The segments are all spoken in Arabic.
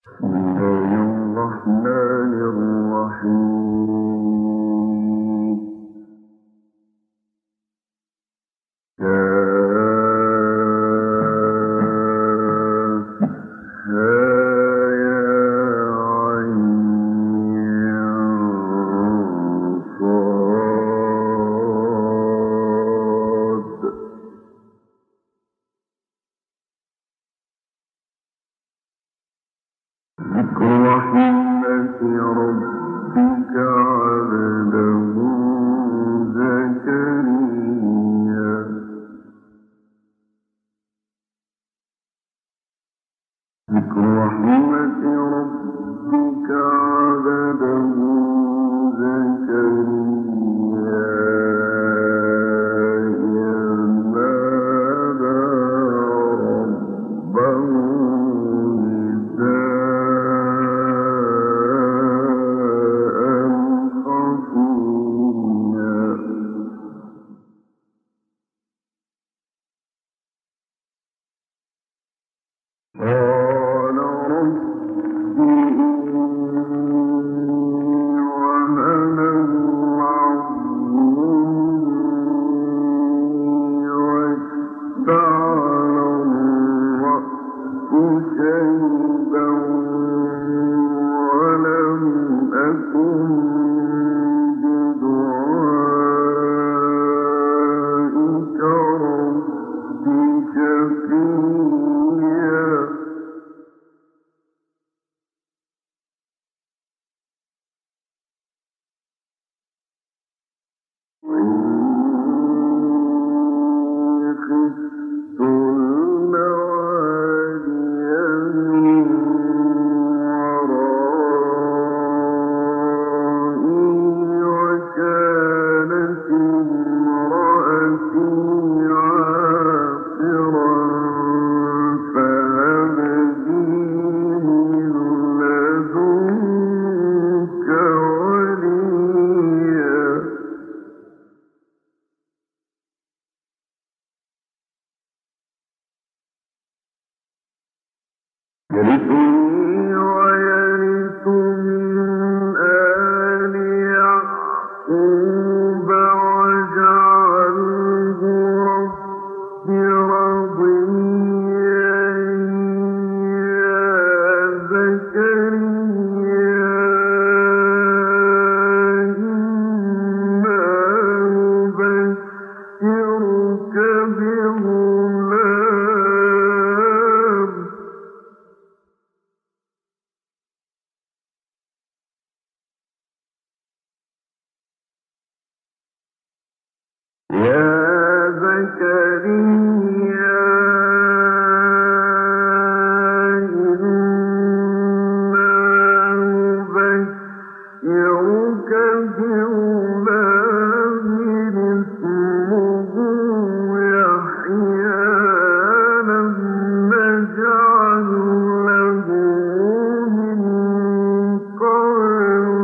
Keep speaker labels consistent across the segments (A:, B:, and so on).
A: بسم الله الرحمن الرحيم. ذكر رحمة ربك عبده زكريا. ذكر رحمة ربك عبده زكريا إذ نادى ربه قال رب إني وهن العظم مني واشتعل الرأس شيبا ولم أكن بدعائك رب شقيا. خفت الموالي من ورائي وكانت امرأتي عاقرا فهب لي من لدنك وليا. يرثني ويرث من آل يعقوب واجعله رب رضيا. يا زكريا إنا نبشرك بغلام اسمه يحيى لم نجعل له من قبل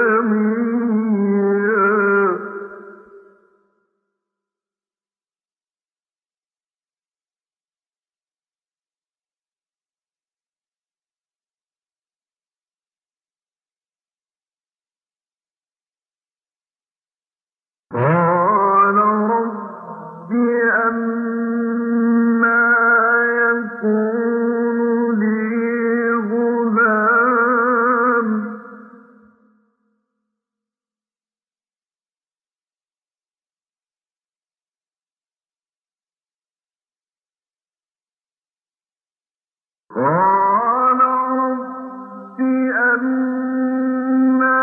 A: سميا. قال رب أنى يكون لي غلام قال رب أنى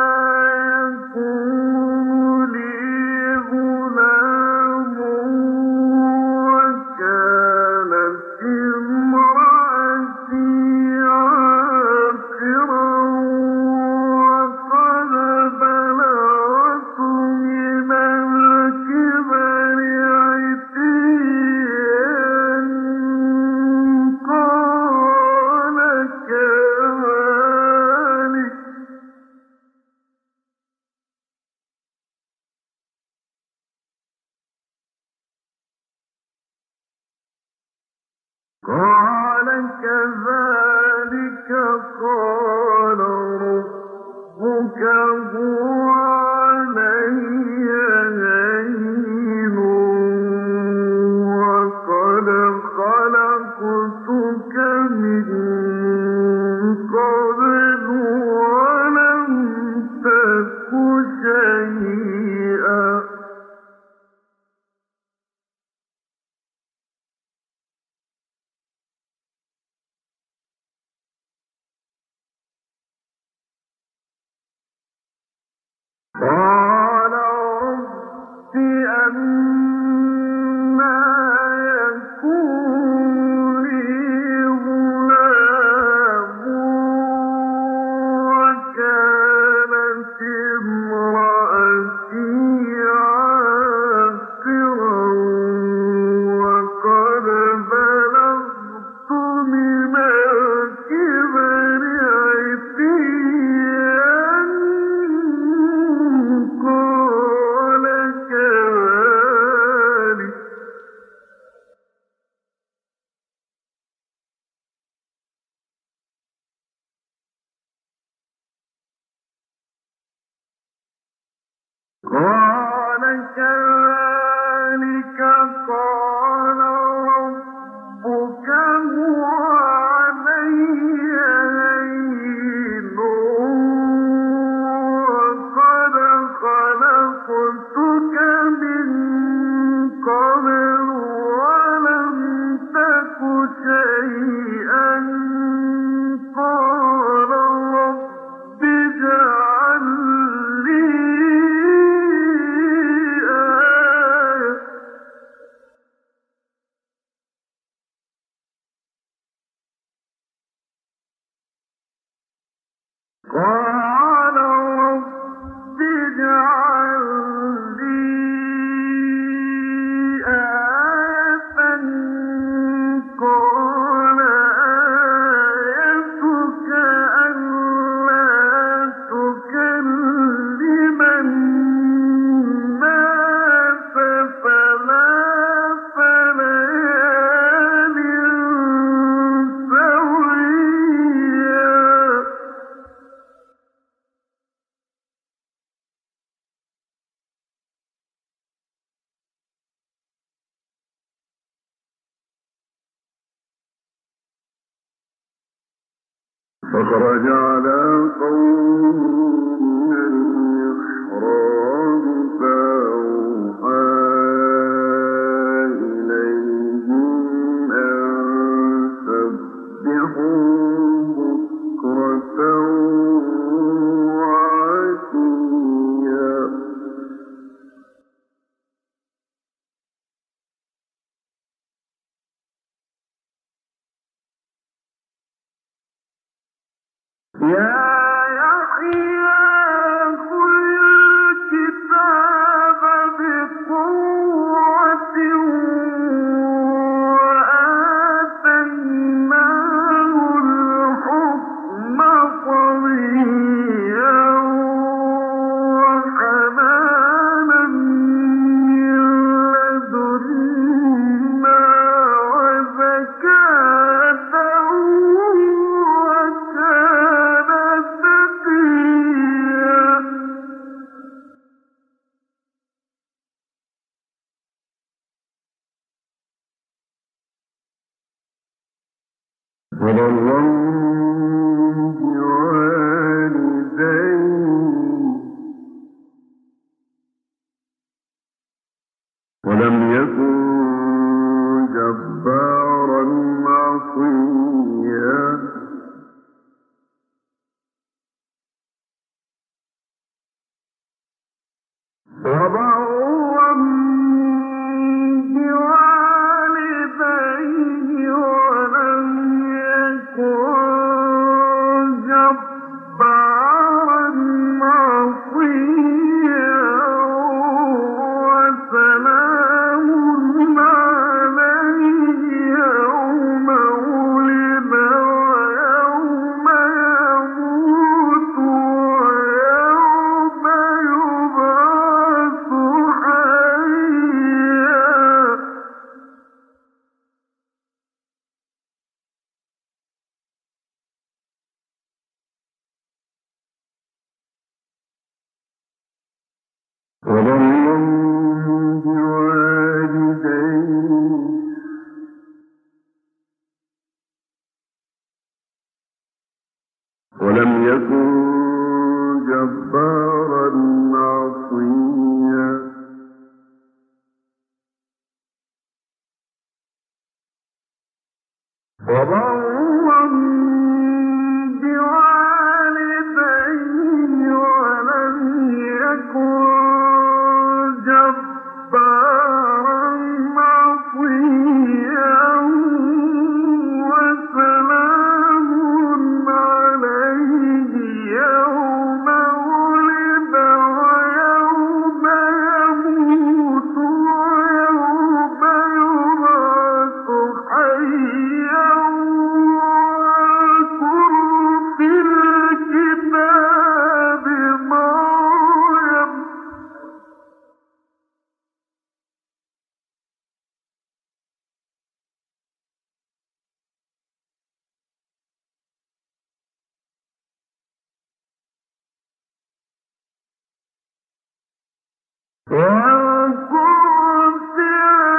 A: يكون لي غلام قال كذلك قال ربك هو علي هين وقد خلقتك من قبل ولم تك شيئا قال رب اجعل لي آية قال رب اجعل لي آية قال آيتك ألا تكلم الناس ثلاث ليال سويا فخرج على قومه من المحراب فأوحى إليهم أن سبحوا بكرة وعشيا يا يحيى خذ الكتاب بقوة وآتيناه الحكم صبيا وحنانا من لدنا وزكاة وكان تقيا وبرا بوالديه ولم يكن جبارا عصيا وبرا بوالديه ولم يكن جبارا عصيا وسلام عليه يوم ولد ويوم يموت ويوم يبعث حيا وبرا بوالديه ولم يكن جبارا عصيا وبرا بوالديه ولم يكن جبارا عصيا وسلام عليه يوم ولد ويوم يموت ويوم يبعث حيا واذكر في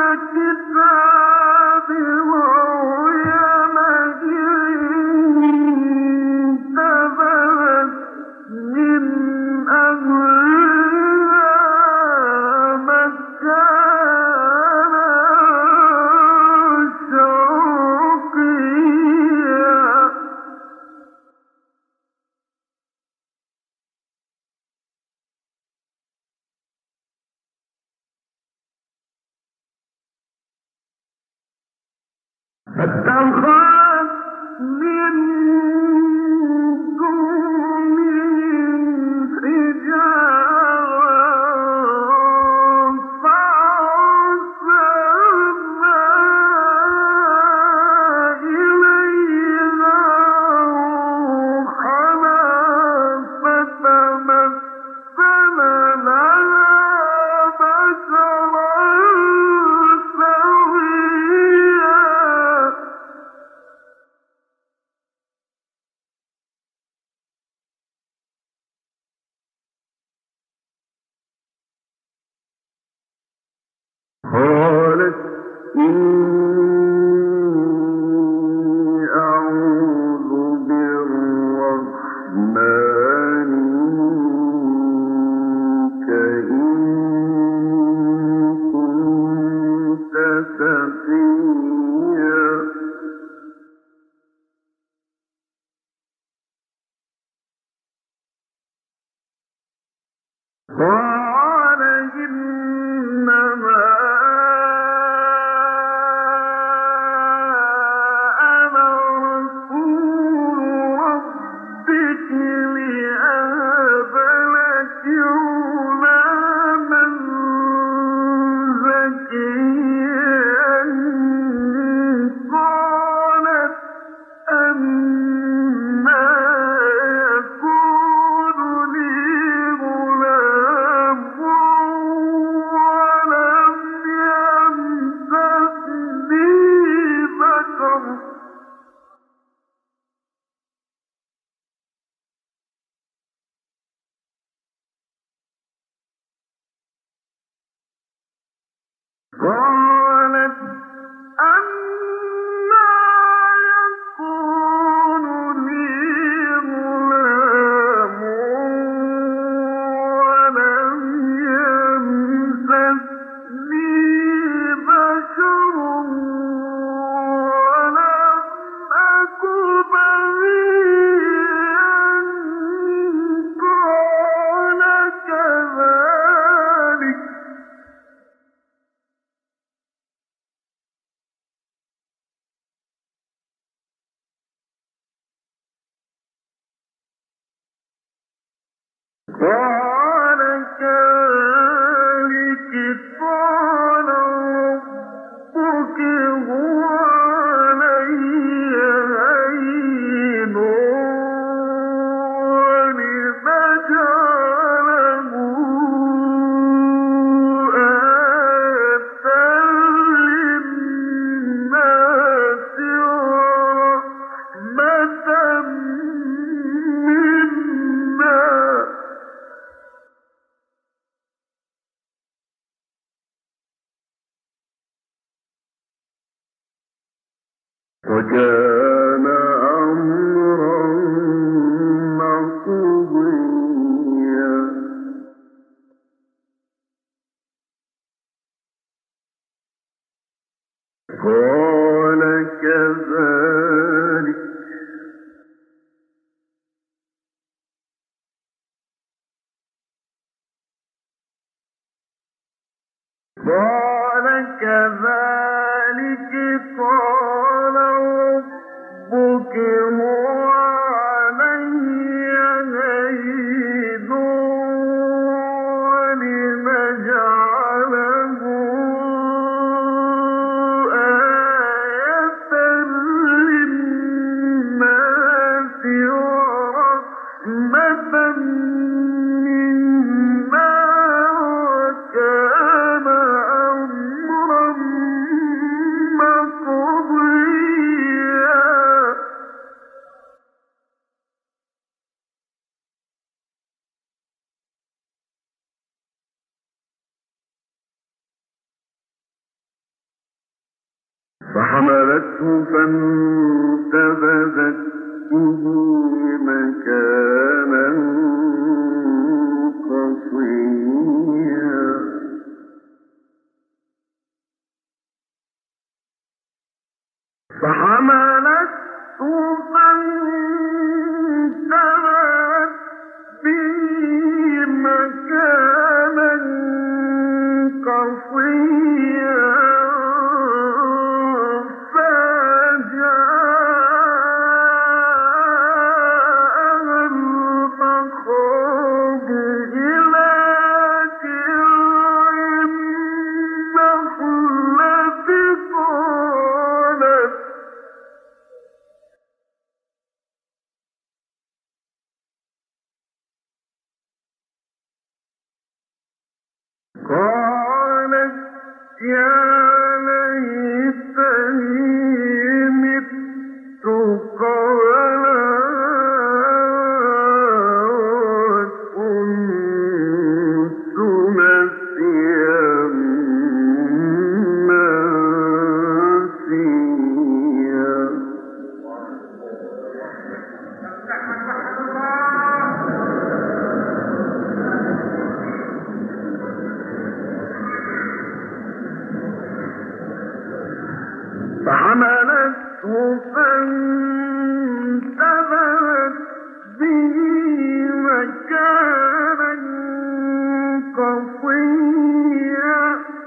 A: الكتاب مريم إذ انتبذت من أهلها مكانا شرقيا فاتخذت من دونهم حجابا فأرسلنا إليها روحنا فتمثل لها بشرا سويا قالت إني أعوذ بالرحمن منك إن كنت تقيا قال إنما أنا رسول ربك لأهب لك غلاما زكيا قالت أنى يكون لي غلام ولم يمسسني بشر قالت أنى يكون لي غلام ولم يمسسني بشر ولم أك بغيا قال كذلك قال كذلك قال ربك هو علي هين ولنجعله آية للناس ورحمة منا وكان أمرا مقضيا قال كذلك قال ربك هو علي هين ولنجعله آية للناس ورحمة فحملته فانتبذت به مكانا قصيا فحملته فانتبذت به مكانا قصيا قالت يا ليتني مت قبل وكنت نسيا منسيا فحملته فانتبذت به مكانا قصيا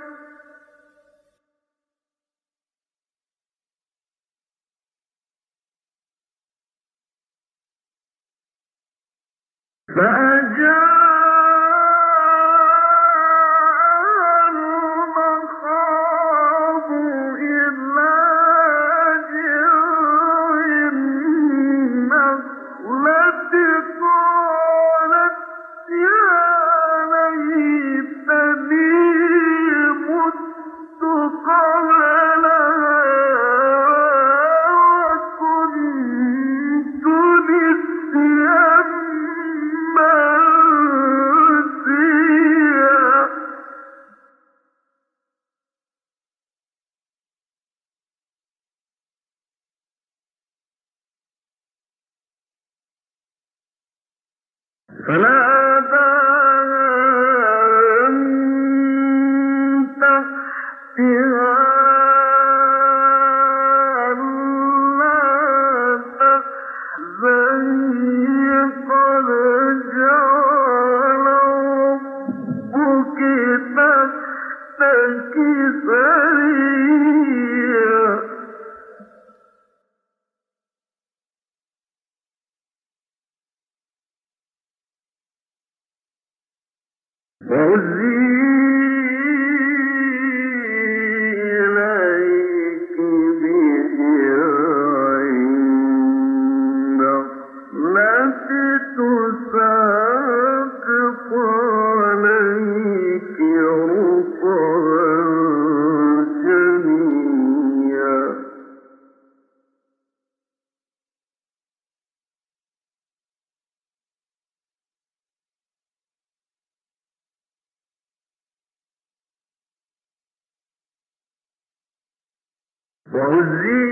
A: فناداها من تحتها ألا تحزني قد جعل ربك تحتك سريا وهزي إليك بجذع النخلة تساقط عليك رطبا جنيا وهزي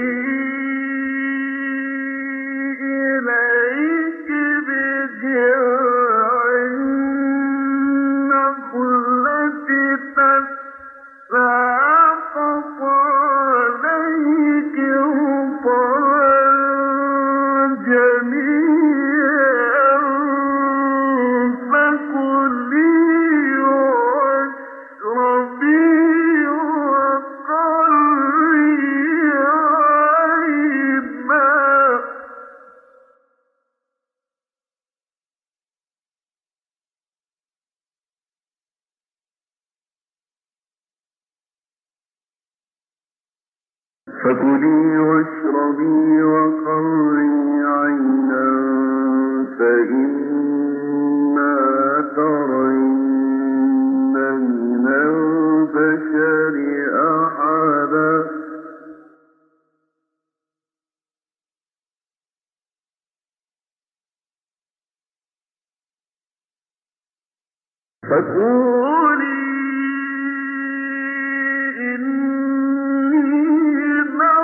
A: إليك بجذع النخلة تساقط عليك رطبا جنيا فكلي واشربي وقري عينا فكلي واشربي وقري عينا فإما ترين من البشر أحدا فقولي إني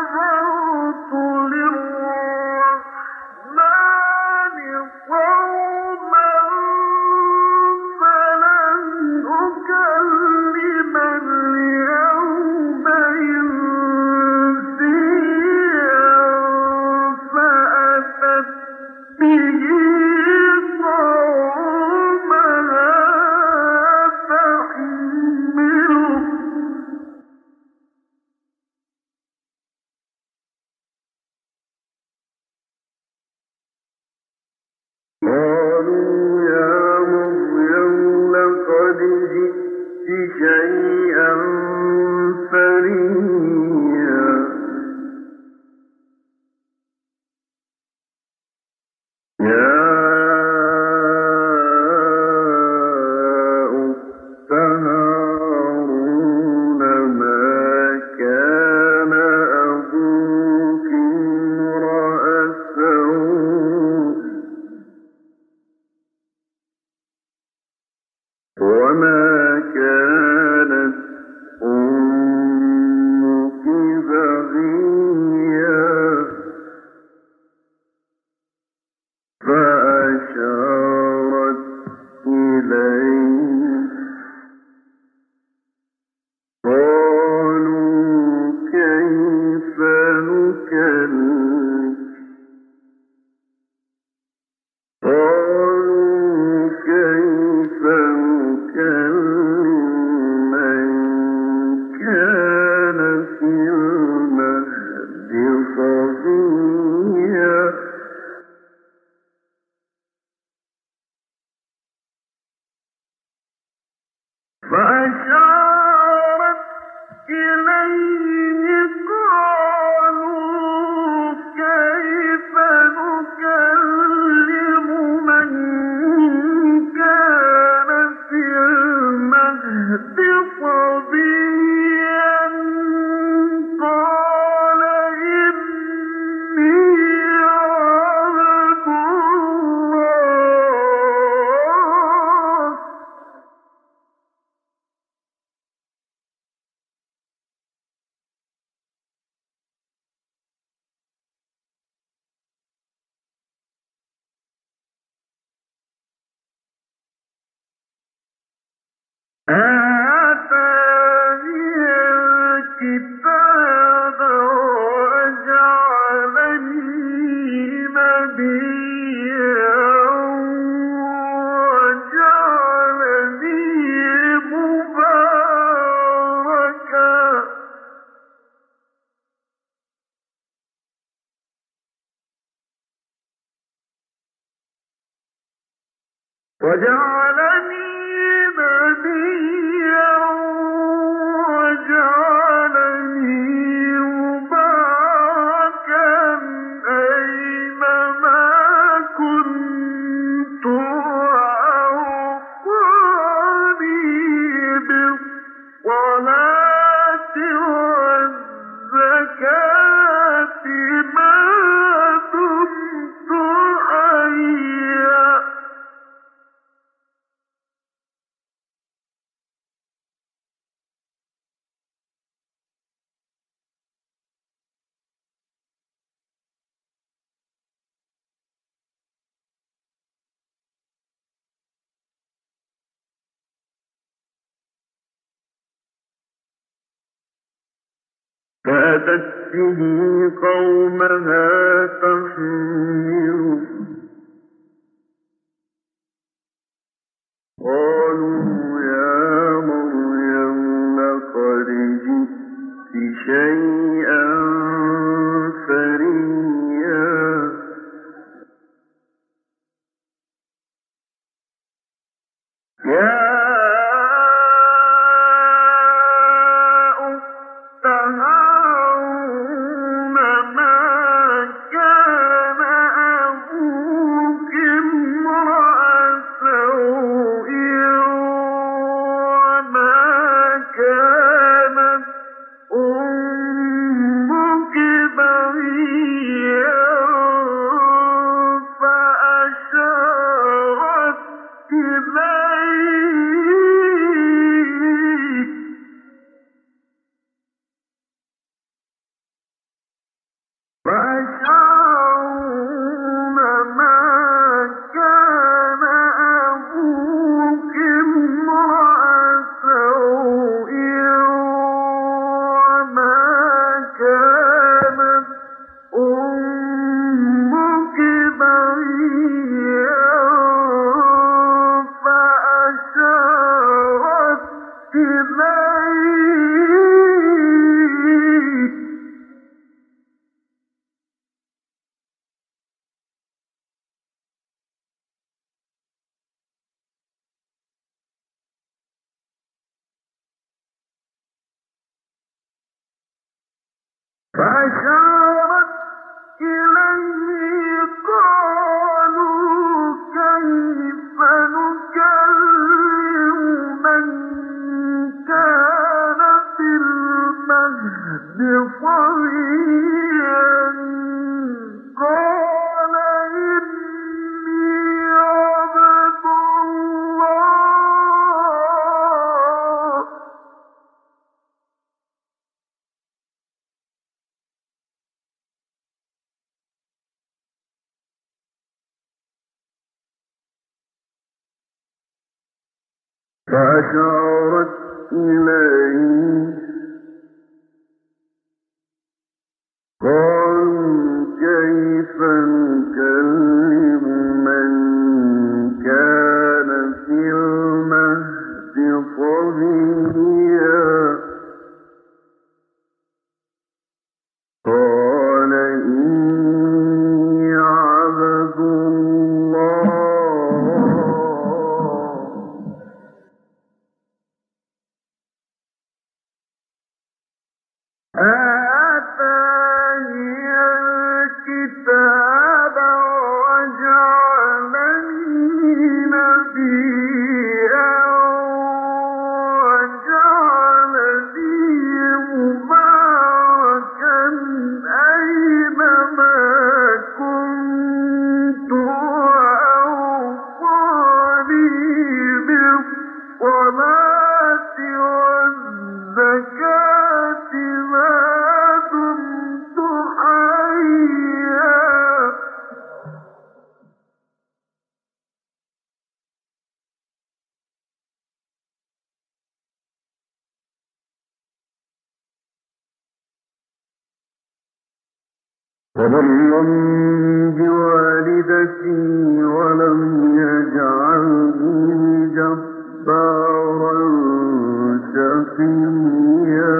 A: فأشارت إليه قالوا كيف نكلم من كان في المهد صبيا قال إني عبد الله آتاني الكتاب وجعلني نبيا وجعلني مباركا أينما كنت وأوصاني بالصلاة والزكاة ما دمت حيا فأتت به قومها تحمله قالوا يا مريم لقد جئت شيئا فريا يا أخت هارون ما كان أبوك امرأ سوء وما كانت أمك بغيا فأشارت إليه فأشارون ما كان أبوك امرأ سوء وما كانت أمك بغيا فأشارت إليه فأشارت إليه قالوا كيف نكلم من كان في المهد صبيا قال إني عبد الله فأشارت إليه قالوا كيف نكلم من كان في المهد صبيا قال إني عبد الله وبرا بوالدتي ولم يجعلني جبارا شقيا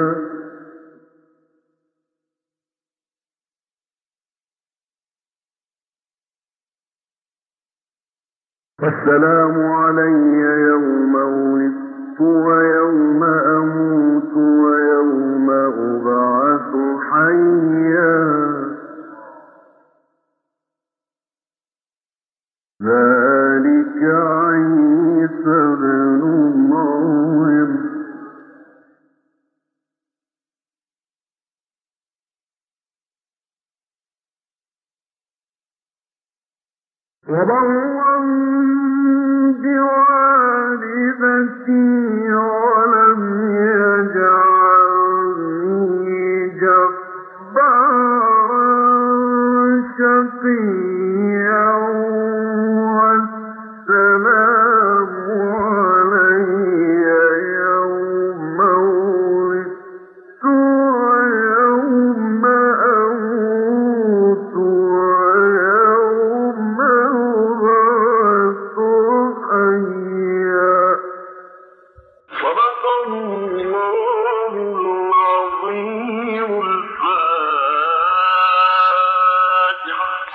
A: والسلام علي يوم ولدت ويوم أموت ويوم أبعث حيا ذلك عيسى بن مريم وبرا